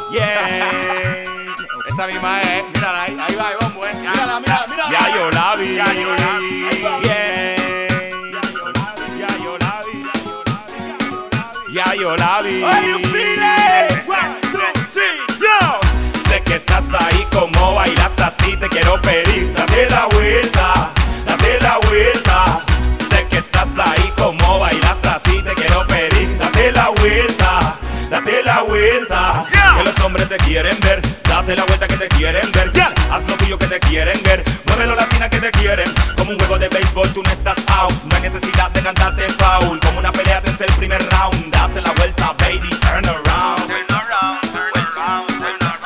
Yeah. Esa misma es, mírala ahí, ahí va, pues. Mírala, mírala, mírala. Ya yo la vi. Ya yo la vi. Yeah. Ya yo la vi. How you feeling? 1, 2, 3, yo. Sé que estás ahí, como bailas así, te quiero pedir, date la vuelta, date la vuelta. Sé que estás ahí, como bailas así, te quiero pedir, date la vuelta, date la vuelta. Yeah. Que los hombres te quieren ver, date la vuelta que te quieren ver. Yeah. Haz lo tuyo que te quieren ver, muévelo latina que te quieren. Como un juego de béisbol tú no estás out, no hay necesidad de cantarte foul. Como una pelea te es el primer round, date la vuelta baby, turn around. Turn around, turn around, turn around.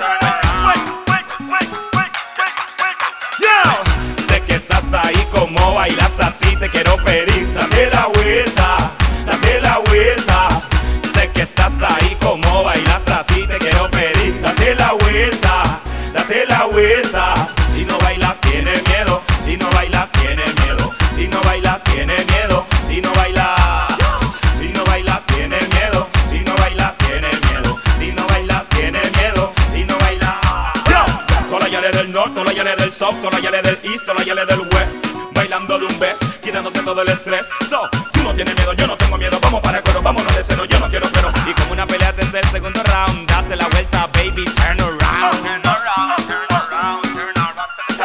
Sé que estás ahí, como bailas así, te quiero pedir, date la vuelta, date la vuelta. Sé que estás ahí, como bailas así, te quiero pedir, date la vuelta, date la vuelta. Si no baila tiene miedo, si no baila tiene miedo, si no baila tiene miedo, si no baila, si no baila tiene miedo, si no baila tiene miedo, si no baila tiene miedo, si no baila. Todas las yales del norte, todas las yales del south, todas las yales del east, todas las yales del west, bailando de un bes, quitándose todo el estrés. So, tú no tienes miedo, yo no tengo miedo, vamos para el coro, vámonos de cero, yo no quiero pero. Y como una pelea te es el segundo round, date la vuelta baby, turn around. Turn around, turn around, turn around.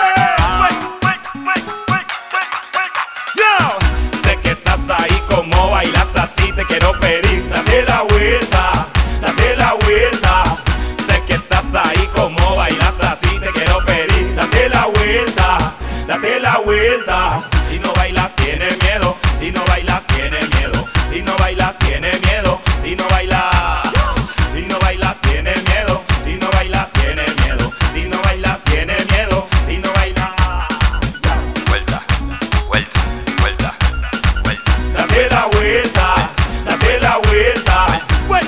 Yo sé que estás ahí, como bailas así, te quiero pedir, date la vuelta, date la vuelta. Sé que estás ahí, como bailas así, te quiero pedir, date la vuelta, date la vuelta. Si no baila tiene miedo, si no baila tiene miedo, si no baila tiene miedo, si no baila, si no baila tiene miedo, si no baila tiene miedo, si no baila tiene miedo, si no baila. Vuelta, vuelta, vuelta, vuelta. Date la vuelta, date la vuelta,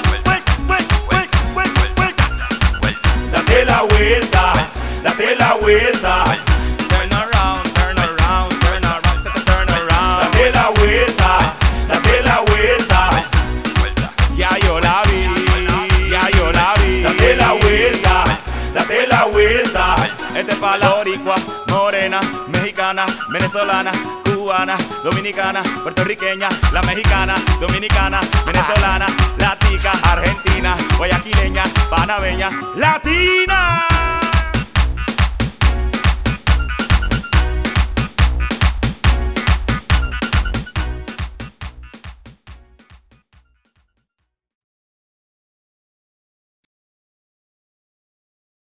date la vuelta, date la vuelta. Turn around, turn around, turn around, turn around. Date la vuelta, date la vuelta. Vuelta. Ya yo la vi, ya yo la vi. Date la vuelta, date la vuelta. Este es pa' la boricua, morena, mexicana, venezolana, cubana, dominicana, puertorriqueña, la mexicana, dominicana, venezolana, latica, argentina, guayaquileña, panameña, latina.